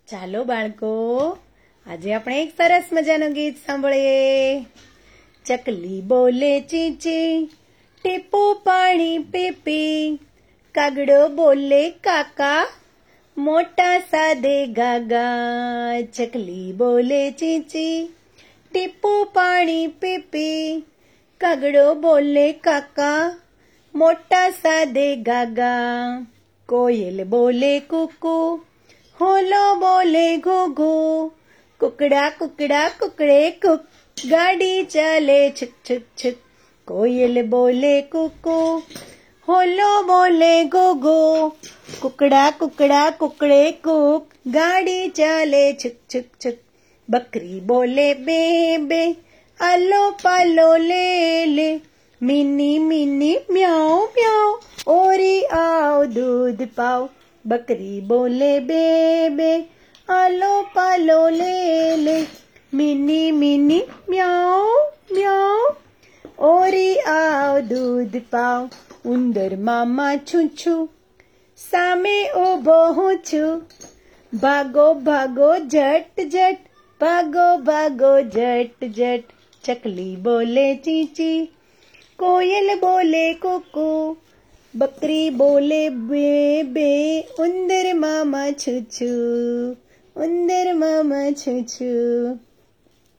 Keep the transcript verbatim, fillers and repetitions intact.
ચાલો બાળકો, આજે આપણે એક સરસ મજાનું ગીત સાંભળીએ. ચકલી બોલે ચી ચી, ટીપું પાણી પી પી, કાગડો બોલે કાકા, મોટા સાદે ગાગા. ચકલી બોલે ચી ચી, ટીપું પાણી પી પી, કાગડો બોલે કાકા, મોટા સાદે ગાગા. કોયલ બોલે કુકુ, હોલો બોલે ઘૂઘુ, કુકડા કુકડા કુકડે કુક, ગાડી ચાલે છુક છુક છુક. કોયલ બોલે કુકુ, હોલો બોલે ઘૂઘુ, કુકડા કુકડા કુકડે કુક, ગાડી ચાલે છુક છુક છુક. બકરી બોલે બે બે, આલો પાલો લે લે, મીની મીની મ્યાઉ મ્યાઉ, ઓરી આવ દૂધ પાવ. બકરી બોલે બે બે, આલો પાલો લે લે, મીની મીની મ્યાઉ મ્યાઉ, ઓરી આવ દૂધ પાવ. ઉંદર મામા છું છું, સામે ઊભો હું છું, ભાગો ભાગો જટ જટ, ભાગો ભાગો જટ જટ. ચકલી બોલે ચી ચી, કોયલ બોલે કુકુ, બકરી બોલે બે બે, ઉંદર મામા છું છું, ઉંદર મામા છું છું.